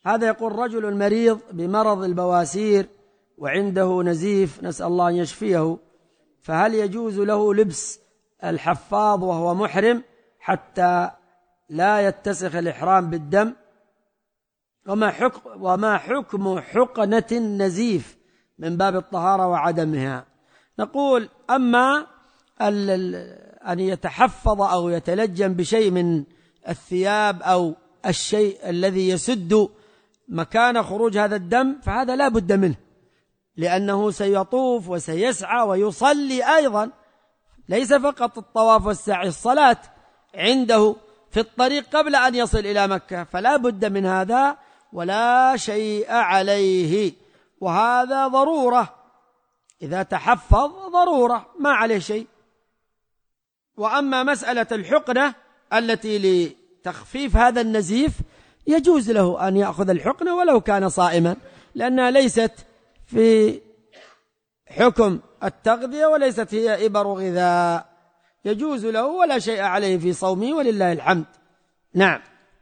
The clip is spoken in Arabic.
هذا يقول رجل مريض بمرض البواسير وعنده نزيف، نسأل الله أن يشفيه، فهل يجوز له لبس الحفاض وهو محرم حتى لا يتسخ الإحرام بالدم؟ وما حكم حقنة النزيف من باب الطهارة وعدمها؟ نقول أما أن يتحفظ أو يتلجم بشيء من الثياب أو الشيء الذي يسد مكان خروج هذا الدم فهذا لا بد منه، لأنه سيطوف وسيسعى ويصلي أيضا، ليس فقط الطواف والسعي، الصلاة عنده في الطريق قبل أن يصل إلى مكة، فلا بد من هذا ولا شيء عليه، وهذا ضرورة، إذا تحفظ ضرورة ما عليه شيء. وأما مسألة الحقنة التي لتخفيف هذا النزيف يجوز له أن يأخذ الحقنة ولو كان صائما، لأنها ليست في حكم التغذية وليست هي إبر غذاء، يجوز له ولا شيء عليه في صومه ولله الحمد. نعم.